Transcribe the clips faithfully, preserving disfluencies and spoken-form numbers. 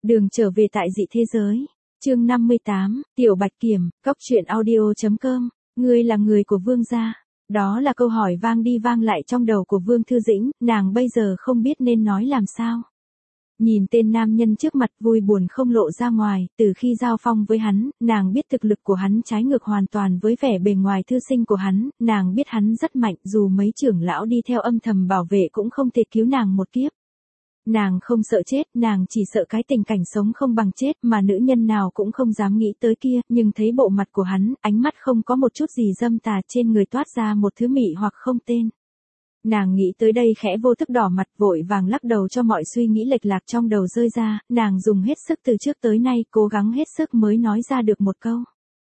Đường trở về tại dị thế giới. Chương năm mươi tám, Tiểu Bạch Kiểm, cốc truyện audio chấm com. Ngươi là người của Vương gia. Đó là câu hỏi vang đi vang lại trong đầu của Vương Thư Dĩnh, nàng bây giờ không biết nên nói làm sao. Nhìn tên nam nhân trước mặt vui buồn không lộ ra ngoài, từ khi giao phong với hắn, nàng biết thực lực của hắn trái ngược hoàn toàn với vẻ bề ngoài thư sinh của hắn, nàng biết hắn rất mạnh, dù mấy trưởng lão đi theo âm thầm bảo vệ cũng không thể cứu nàng một kiếp. Nàng không sợ chết, nàng chỉ sợ cái tình cảnh sống không bằng chết mà nữ nhân nào cũng không dám nghĩ tới kia, nhưng thấy bộ mặt của hắn, ánh mắt không có một chút gì dâm tà, trên người toát ra một thứ mị hoặc không tên. Nàng nghĩ tới đây khẽ vô thức đỏ mặt, vội vàng lắc đầu cho mọi suy nghĩ lệch lạc trong đầu rơi ra, nàng dùng hết sức từ trước tới nay, cố gắng hết sức mới nói ra được một câu.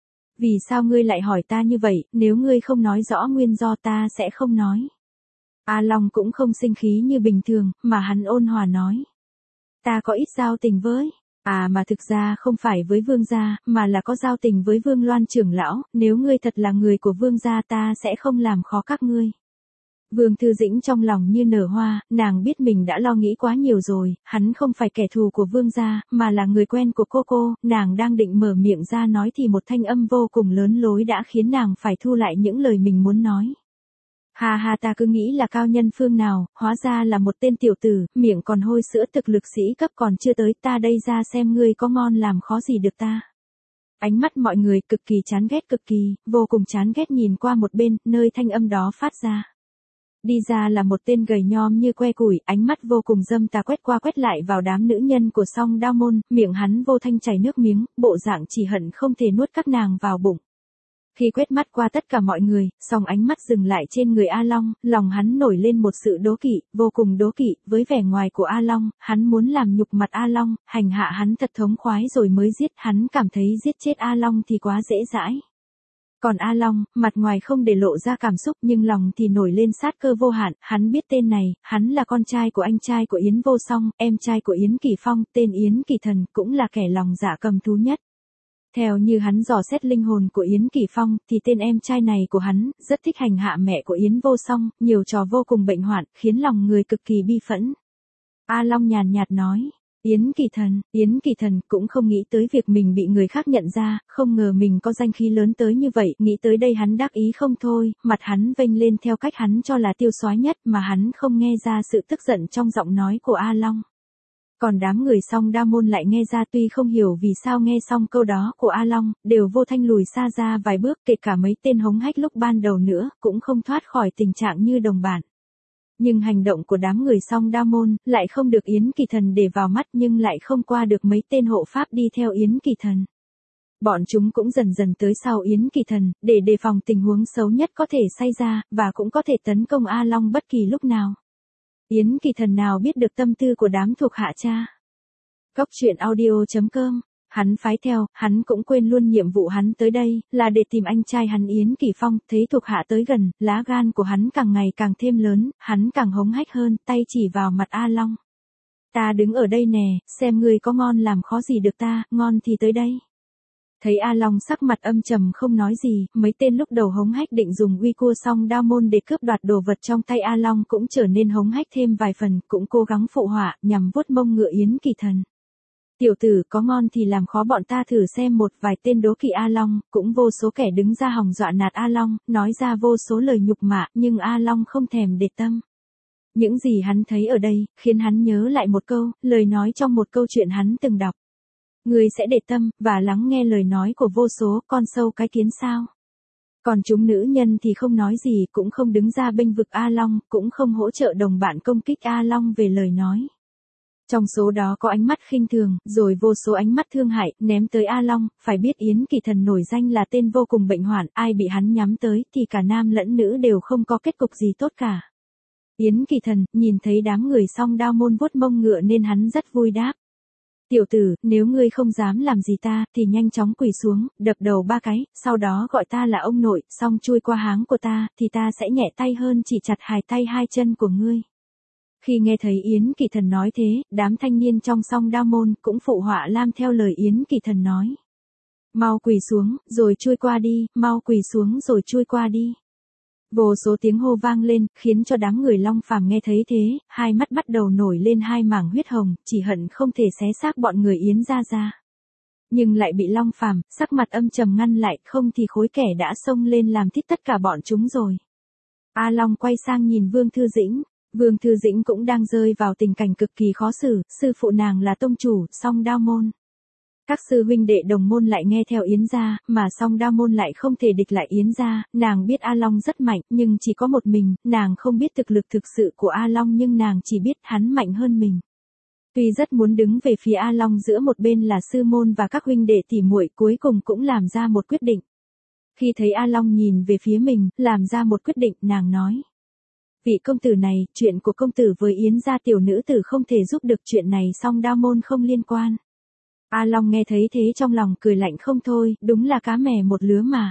Vì sao ngươi lại hỏi ta như vậy, nếu ngươi không nói rõ nguyên do ta sẽ không nói. A Long cũng không sinh khí như bình thường, mà hắn ôn hòa nói. Ta có ít giao tình với, à mà thực ra không phải với Vương gia, mà là có giao tình với Vương Loan trưởng lão, nếu ngươi thật là người của Vương gia ta sẽ không làm khó các ngươi. Vương Thư Dĩnh trong lòng như nở hoa, nàng biết mình đã lo nghĩ quá nhiều rồi, hắn không phải kẻ thù của Vương gia, mà là người quen của cô cô, nàng đang định mở miệng ra nói thì một thanh âm vô cùng lớn lối đã khiến nàng phải thu lại những lời mình muốn nói. Ha ha, ta cứ nghĩ là cao nhân phương nào, hóa ra là một tên tiểu tử, miệng còn hôi sữa, thực lực sĩ cấp còn chưa tới, ta đây ra xem ngươi có ngon làm khó gì được ta. Ánh mắt mọi người cực kỳ chán ghét, cực kỳ, vô cùng chán ghét nhìn qua một bên, nơi thanh âm đó phát ra. Đi ra là một tên gầy nhom như que củi, ánh mắt vô cùng dâm tà quét qua quét lại vào đám nữ nhân của Song Đao môn, miệng hắn vô thanh chảy nước miếng, bộ dạng chỉ hận không thể nuốt các nàng vào bụng. Khi quét mắt qua tất cả mọi người, song ánh mắt dừng lại trên người A Long, lòng hắn nổi lên một sự đố kỵ, vô cùng đố kỵ, với vẻ ngoài của A Long, hắn muốn làm nhục mặt A Long, hành hạ hắn thật thống khoái rồi mới giết, hắn cảm thấy giết chết A Long thì quá dễ dãi. Còn A Long, mặt ngoài không để lộ ra cảm xúc nhưng lòng thì nổi lên sát cơ vô hạn, hắn biết tên này, hắn là con trai của anh trai của Yến Vô Song, em trai của Yến Kỳ Phong, tên Yến Kỳ Thần, cũng là kẻ lòng dạ cầm thú nhất. Theo như hắn dò xét linh hồn của Yến Kỳ Phong, thì tên em trai này của hắn, rất thích hành hạ mẹ của Yến Vô Song, nhiều trò vô cùng bệnh hoạn, khiến lòng người cực kỳ bi phẫn. A Long nhàn nhạt nói, Yến Kỳ Thần, Yến Kỳ Thần cũng không nghĩ tới việc mình bị người khác nhận ra, không ngờ mình có danh khí lớn tới như vậy, nghĩ tới đây hắn đắc ý không thôi, mặt hắn vênh lên theo cách hắn cho là tiêu soái nhất mà hắn không nghe ra sự tức giận trong giọng nói của A Long. Còn đám người Song Đao môn lại nghe ra, tuy không hiểu vì sao nghe xong câu đó của A Long, đều vô thanh lùi xa ra vài bước, kể cả mấy tên hống hách lúc ban đầu nữa, cũng không thoát khỏi tình trạng như đồng bản. Nhưng hành động của đám người Song Đao môn, lại không được Yến Kỳ Thần để vào mắt nhưng lại không qua được mấy tên hộ pháp đi theo Yến Kỳ Thần. Bọn chúng cũng dần dần tới sau Yến Kỳ Thần, để đề phòng tình huống xấu nhất có thể xảy ra, và cũng có thể tấn công A Long bất kỳ lúc nào. Yến Kỳ Thần nào biết được tâm tư của đám thuộc hạ cha. Cốc truyện audio chấm com. Hắn phái theo, hắn cũng quên luôn nhiệm vụ hắn tới đây, là để tìm anh trai hắn Yến Kỳ Phong, thấy thuộc hạ tới gần, lá gan của hắn càng ngày càng thêm lớn, hắn càng hống hách hơn, tay chỉ vào mặt A Long. Ta đứng ở đây nè, xem ngươi có ngon làm khó gì được ta, ngon thì tới đây. Thấy A Long sắc mặt âm trầm không nói gì, mấy tên lúc đầu hống hách định dùng uy cua Song Đao môn để cướp đoạt đồ vật trong tay A Long cũng trở nên hống hách thêm vài phần, cũng cố gắng phụ họa, nhằm vuốt mông ngựa Yến Kỳ Thần. Tiểu tử, có ngon thì làm khó bọn ta thử xem, một vài tên đố kỵ A Long, cũng vô số kẻ đứng ra hòng dọa nạt A Long, nói ra vô số lời nhục mạ, nhưng A Long không thèm để tâm. Những gì hắn thấy ở đây, khiến hắn nhớ lại một câu, lời nói trong một câu chuyện hắn từng đọc. Ngươi sẽ để tâm, và lắng nghe lời nói của vô số con sâu cái kiến sao. Còn chúng nữ nhân thì không nói gì, cũng không đứng ra bênh vực A Long, cũng không hỗ trợ đồng bạn công kích A Long về lời nói. Trong số đó có ánh mắt khinh thường, rồi vô số ánh mắt thương hại, ném tới A Long, phải biết Yến Kỳ Thần nổi danh là tên vô cùng bệnh hoạn, ai bị hắn nhắm tới, thì cả nam lẫn nữ đều không có kết cục gì tốt cả. Yến Kỳ Thần, nhìn thấy đám người Song Đao môn vuốt mông ngựa nên hắn rất vui đáp. Tiểu tử, nếu ngươi không dám làm gì ta, thì nhanh chóng quỳ xuống, đập đầu ba cái, sau đó gọi ta là ông nội, xong chui qua háng của ta, thì ta sẽ nhẹ tay hơn chỉ chặt hai tay hai chân của ngươi. Khi nghe thấy Yến Kỳ Thần nói thế, đám thanh niên trong Song Đao môn cũng phụ họa lam theo lời Yến Kỳ Thần nói. Mau quỳ xuống, rồi chui qua đi, mau quỳ xuống rồi chui qua đi. Vô số tiếng hô vang lên, khiến cho đám người Long Phàm nghe thấy thế, hai mắt bắt đầu nổi lên hai mảng huyết hồng, chỉ hận không thể xé xác bọn người Yến gia ra. Nhưng lại bị Long Phàm sắc mặt âm trầm ngăn lại, không thì khối kẻ đã xông lên làm thít tất cả bọn chúng rồi. A Long quay sang nhìn Vương Thư Dĩnh, Vương Thư Dĩnh cũng đang rơi vào tình cảnh cực kỳ khó xử, sư phụ nàng là tông chủ, Song Đao môn. Các sư huynh đệ đồng môn lại nghe theo Yến gia, mà Song Đao môn lại không thể địch lại Yến gia, nàng biết A Long rất mạnh, nhưng chỉ có một mình, nàng không biết thực lực thực sự của A Long nhưng nàng chỉ biết hắn mạnh hơn mình. Tuy rất muốn đứng về phía A Long giữa một bên là sư môn và các huynh đệ tỉ muội, cuối cùng cũng làm ra một quyết định. Khi thấy A Long nhìn về phía mình, làm ra một quyết định, nàng nói. Vị công tử này, chuyện của công tử với Yến gia tiểu nữ tử không thể giúp được, chuyện này Song Đao môn không liên quan. A Long nghe thấy thế trong lòng cười lạnh không thôi, đúng là cá mè một lứa mà.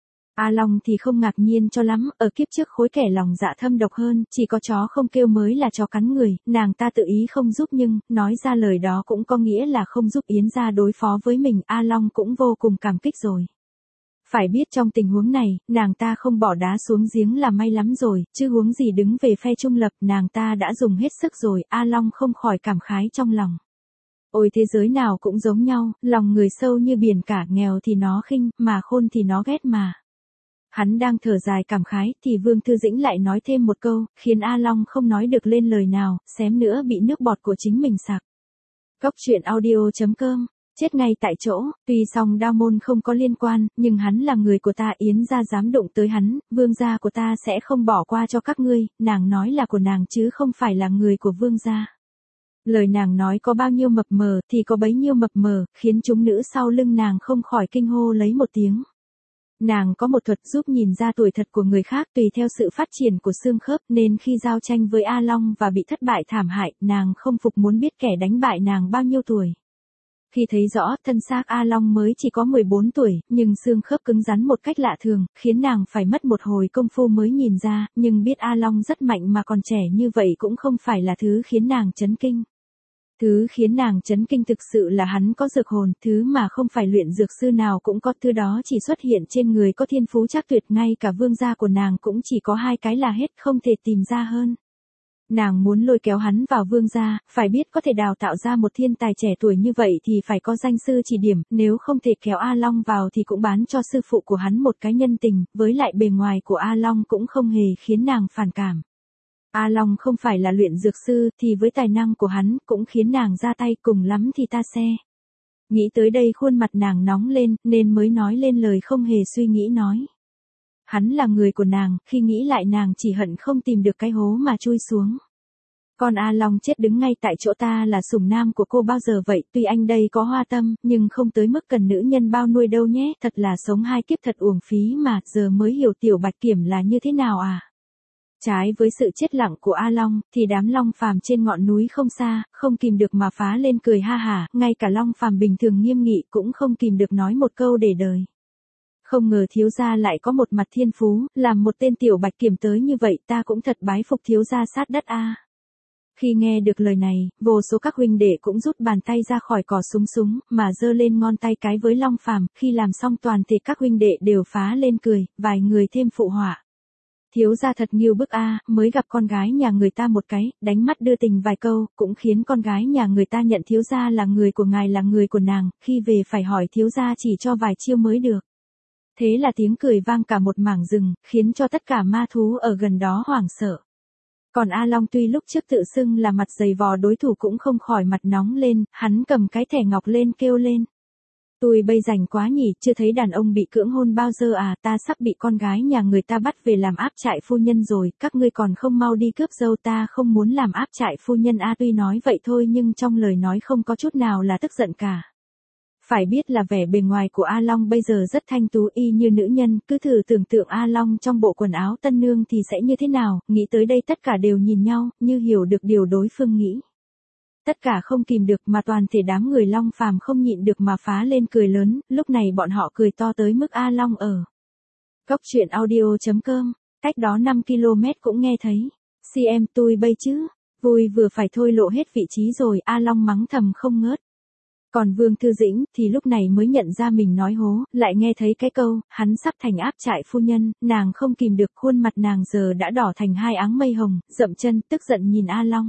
A Long thì không ngạc nhiên cho lắm, ở kiếp trước khối kẻ lòng dạ thâm độc hơn, chỉ có chó không kêu mới là chó cắn người, nàng ta tự ý không giúp nhưng, nói ra lời đó cũng có nghĩa là không giúp Yến gia đối phó với mình, A Long cũng vô cùng cảm kích rồi. Phải biết trong tình huống này, nàng ta không bỏ đá xuống giếng là may lắm rồi, chứ huống gì đứng về phe trung lập, nàng ta đã dùng hết sức rồi, A Long không khỏi cảm khái trong lòng. Ôi thế giới nào cũng giống nhau, lòng người sâu như biển cả, nghèo thì nó khinh, mà khôn thì nó ghét mà. Hắn đang thở dài cảm khái, thì Vương Thư Dĩnh lại nói thêm một câu, khiến A Long không nói được lên lời nào, xém nữa bị nước bọt của chính mình sặc. Cốc truyện audio chấm com, chết ngay tại chỗ, tuy Song Đao môn không có liên quan, nhưng hắn là người của ta, Yến gia dám đụng tới hắn, vương gia của ta sẽ không bỏ qua cho các ngươi, nàng nói là của nàng chứ không phải là người của vương gia. Lời nàng nói có bao nhiêu mập mờ thì có bấy nhiêu mập mờ, khiến chúng nữ sau lưng nàng không khỏi kinh hô lấy một tiếng. Nàng có một thuật giúp nhìn ra tuổi thật của người khác tùy theo sự phát triển của xương khớp, nên khi giao tranh với A Long và bị thất bại thảm hại, nàng không phục muốn biết kẻ đánh bại nàng bao nhiêu tuổi. Khi thấy rõ thân xác A Long mới chỉ có mười bốn tuổi, nhưng xương khớp cứng rắn một cách lạ thường, khiến nàng phải mất một hồi công phu mới nhìn ra, nhưng biết A Long rất mạnh mà còn trẻ như vậy cũng không phải là thứ khiến nàng chấn kinh. Thứ khiến nàng chấn kinh thực sự là hắn có dược hồn, thứ mà không phải luyện dược sư nào cũng có, thứ đó chỉ xuất hiện trên người có thiên phú chắc tuyệt, ngay cả vương gia của nàng cũng chỉ có hai cái là hết, không thể tìm ra hơn. Nàng muốn lôi kéo hắn vào vương gia, phải biết có thể đào tạo ra một thiên tài trẻ tuổi như vậy thì phải có danh sư chỉ điểm, nếu không thể kéo A Long vào thì cũng bán cho sư phụ của hắn một cái nhân tình, với lại bề ngoài của A Long cũng không hề khiến nàng phản cảm. A Long không phải là luyện dược sư thì với tài năng của hắn cũng khiến nàng ra tay, cùng lắm thì ta xe. Nghĩ tới đây khuôn mặt nàng nóng lên, nên mới nói lên lời không hề suy nghĩ nói. Hắn là người của nàng, khi nghĩ lại nàng chỉ hận không tìm được cái hố mà chui xuống. Còn A Long chết đứng ngay tại chỗ, ta là sủng nam của cô bao giờ vậy, tuy anh đây có hoa tâm, nhưng không tới mức cần nữ nhân bao nuôi đâu nhé, thật là sống hai kiếp thật uổng phí mà, giờ mới hiểu Tiểu Bạch Kiểm là như thế nào à. Trái với sự chết lặng của A Long, thì đám Long Phàm trên ngọn núi không xa, không kìm được mà phá lên cười ha hả, ngay cả Long Phàm bình thường nghiêm nghị cũng không kìm được nói một câu để đời. Không ngờ thiếu gia lại có một mặt thiên phú, làm một tên Tiểu Bạch Kiểm tới như vậy, ta cũng thật bái phục thiếu gia sát đất a. Khi nghe được lời này, vô số các huynh đệ cũng rút bàn tay ra khỏi cò súng súng, mà giơ lên ngón tay cái với Long Phàm, khi làm xong toàn thể các huynh đệ đều phá lên cười, vài người thêm phụ họa. Thiếu gia thật nghiêu bức a, mới gặp con gái nhà người ta một cái, đánh mắt đưa tình vài câu, cũng khiến con gái nhà người ta nhận thiếu gia là người của ngài là người của nàng, khi về phải hỏi thiếu gia chỉ cho vài chiêu mới được. Thế là tiếng cười vang cả một mảng rừng, khiến cho tất cả ma thú ở gần đó hoảng sợ. Còn A Long tuy lúc trước tự xưng là mặt dày vò đối thủ cũng không khỏi mặt nóng lên, hắn cầm cái thẻ ngọc lên kêu lên. Tôi bây rảnh quá nhỉ, chưa thấy đàn ông bị cưỡng hôn bao giờ à, ta sắp bị con gái nhà người ta bắt về làm áp trại phu nhân rồi, các ngươi còn không mau đi cướp dâu, ta không muốn làm áp trại phu nhân a. Tuy nói vậy thôi nhưng trong lời nói không có chút nào là tức giận cả. Phải biết là vẻ bề ngoài của A Long bây giờ rất thanh tú y như nữ nhân, cứ thử tưởng tượng A Long trong bộ quần áo tân nương thì sẽ như thế nào, nghĩ tới đây tất cả đều nhìn nhau, như hiểu được điều đối phương nghĩ. Tất cả không kìm được mà toàn thể đám người Long Phàm không nhịn được mà phá lên cười lớn, lúc này bọn họ cười to tới mức A Long ở. Cốc truyện audio chấm com, cách đó năm ki lô mét cũng nghe thấy. Si em tôi bây chứ, vui vừa phải thôi lộ hết vị trí rồi, A Long mắng thầm không ngớt. Còn Vương Thư Dĩnh thì lúc này mới nhận ra mình nói hố, lại nghe thấy cái câu, hắn sắp thành áp trại phu nhân, nàng không kìm được, khuôn mặt nàng giờ đã đỏ thành hai áng mây hồng, dậm chân, tức giận nhìn A Long.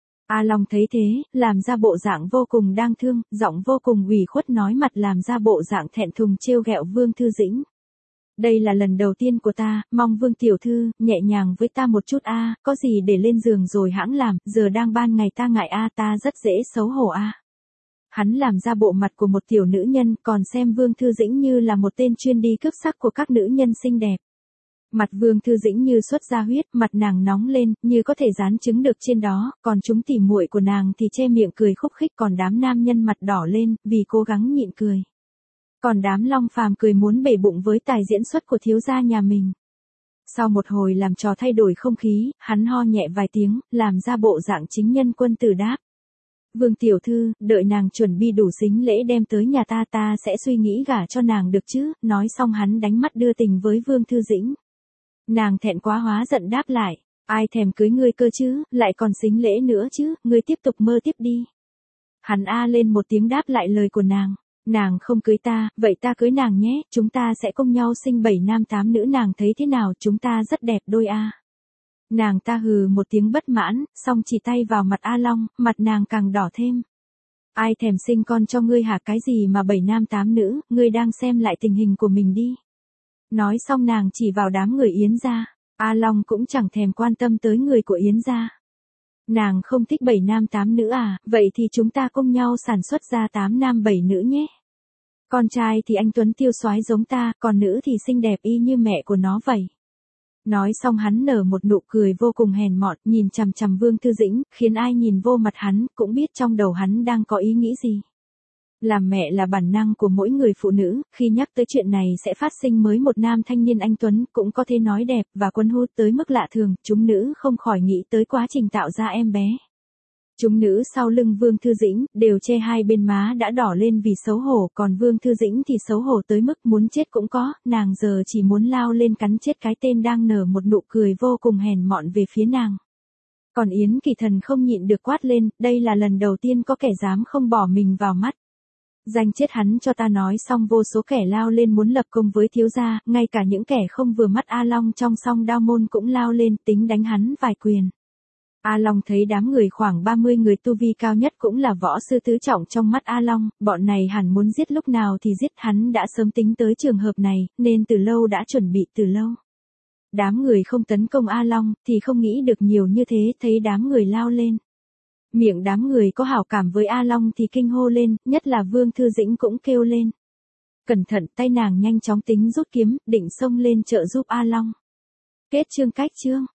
A Long thấy thế, làm ra bộ dạng vô cùng đang thương, giọng vô cùng ủy khuất nói mặt làm ra bộ dạng thẹn thùng trêu ghẹo Vương Thư Dĩnh. Đây là lần đầu tiên của ta, mong Vương tiểu thư, nhẹ nhàng với ta một chút a, có gì để lên giường rồi hãng làm, giờ đang ban ngày ta ngại a, ta rất dễ xấu hổ a. Hắn làm ra bộ mặt của một tiểu nữ nhân, còn xem Vương Thư Dĩnh như là một tên chuyên đi cướp sắc của các nữ nhân xinh đẹp. Mặt Vương Thư Dĩnh như xuất ra huyết, mặt nàng nóng lên, như có thể dán trứng được trên đó, còn chúng tỉ muội của nàng thì che miệng cười khúc khích, còn đám nam nhân mặt đỏ lên, vì cố gắng nhịn cười. Còn đám Long Phàm cười muốn bể bụng với tài diễn xuất của thiếu gia nhà mình. Sau một hồi làm trò thay đổi không khí, hắn ho nhẹ vài tiếng, làm ra bộ dạng chính nhân quân tử đáp. Vương tiểu thư, đợi nàng chuẩn bị đủ sính lễ đem tới nhà ta, ta sẽ suy nghĩ gả cho nàng được chứ, nói xong hắn đánh mắt đưa tình với Vương Thư Dĩnh. Nàng thẹn quá hóa giận đáp lại, ai thèm cưới ngươi cơ chứ, lại còn sính lễ nữa chứ, ngươi tiếp tục mơ tiếp đi. Hắn a lên một tiếng đáp lại lời của nàng, nàng không cưới ta, vậy ta cưới nàng nhé, chúng ta sẽ cùng nhau sinh bảy nam tám nữ, nàng thấy thế nào, chúng ta rất đẹp đôi a. Nàng ta hừ một tiếng bất mãn, xong chỉ tay vào mặt A Long, mặt nàng càng đỏ thêm. Ai thèm sinh con cho ngươi hả, cái gì mà bảy nam tám nữ, ngươi đang xem lại tình hình của mình đi. Nói xong nàng chỉ vào đám người Yến gia, A Long cũng chẳng thèm quan tâm tới người của Yến gia. Nàng không thích bảy nam tám nữ à, vậy thì chúng ta cùng nhau sản xuất ra tám nam bảy nữ nhé. Con trai thì anh tuấn tiêu soái giống ta, còn nữ thì xinh đẹp y như mẹ của nó vậy. Nói xong hắn nở một nụ cười vô cùng hèn mọn, nhìn chằm chằm Vương Thư Dĩnh, khiến ai nhìn vô mặt hắn, cũng biết trong đầu hắn đang có ý nghĩ gì. Làm mẹ là bản năng của mỗi người phụ nữ, khi nhắc tới chuyện này sẽ phát sinh mới một nam thanh niên anh tuấn, cũng có thể nói đẹp và cuốn hút tới mức lạ thường, chúng nữ không khỏi nghĩ tới quá trình tạo ra em bé. Chúng nữ sau lưng Vương Thư Dĩnh, đều che hai bên má đã đỏ lên vì xấu hổ, còn Vương Thư Dĩnh thì xấu hổ tới mức muốn chết cũng có, nàng giờ chỉ muốn lao lên cắn chết cái tên đang nở một nụ cười vô cùng hèn mọn về phía nàng. Còn Yến Kỳ Thần không nhịn được quát lên, đây là lần đầu tiên có kẻ dám không bỏ mình vào mắt. Danh chết hắn cho ta, nói xong vô số kẻ lao lên muốn lập công với thiếu gia, ngay cả những kẻ không vừa mắt A Long trong song đao môn cũng lao lên tính đánh hắn vài quyền. A Long thấy đám người khoảng ba mươi người tu vi cao nhất cũng là võ sư tứ trọng trong mắt A Long, bọn này hẳn muốn giết lúc nào thì giết, hắn đã sớm tính tới trường hợp này, nên từ lâu đã chuẩn bị từ lâu. Đám người không tấn công A Long thì không nghĩ được nhiều như thế, thấy đám người lao lên. Miệng đám người có hảo cảm với A Long thì kinh hô lên, nhất là Vương Thư Dĩnh cũng kêu lên. Cẩn thận, tay nàng nhanh chóng tính rút kiếm, định xông lên trợ giúp A Long. Kết chương cách chương.